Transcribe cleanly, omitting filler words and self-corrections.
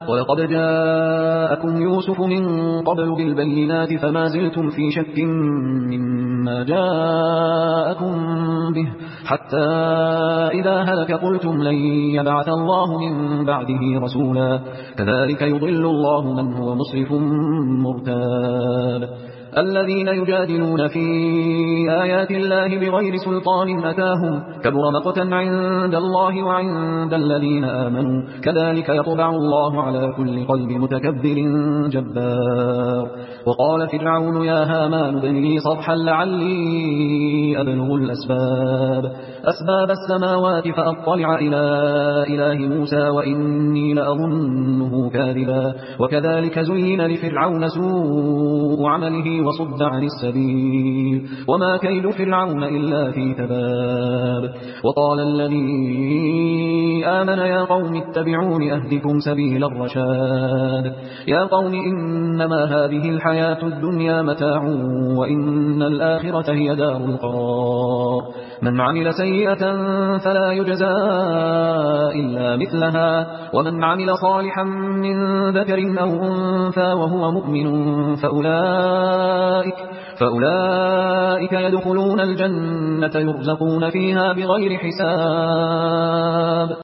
ولقد جاءكم يوسف من قبل بالبينات فما زلتم في شك مما جاءكم به حتى إذا هلك قلتم لن يبعث الله من بعده رسولا كذلك يضل الله من هو مسرف مرتاب. الذين يجادلون في آيات الله بغير سلطان أتاهم كبر مقتا عند الله وعند الذين آمنوا كذلك يطبع الله على كل قلب متكبر جبار. وقال فرعون يا هامان ابن لي صرحا لعلي أبلغ أسباب السماوات فأطلع إلى إله موسى وإني لأظنه كاذبا. وكذلك زين لفرعون سوء عمله وصد عن السبيل وما كيد فرعون إلا في تباب. وقال الذي آمن يا قوم اتبعون أهدكم سبيل الرشاد. يا قوم إنما هذه الحياة الدنيا متاع وإن الآخرة هي دار القرار. من عمل سيئة فلا يجزى إلا مثلها ومن عمل صالحا من ذكر أو أنثى وهو مؤمن فأولئك يدخلون الجنة يرزقون فيها بغير حساب.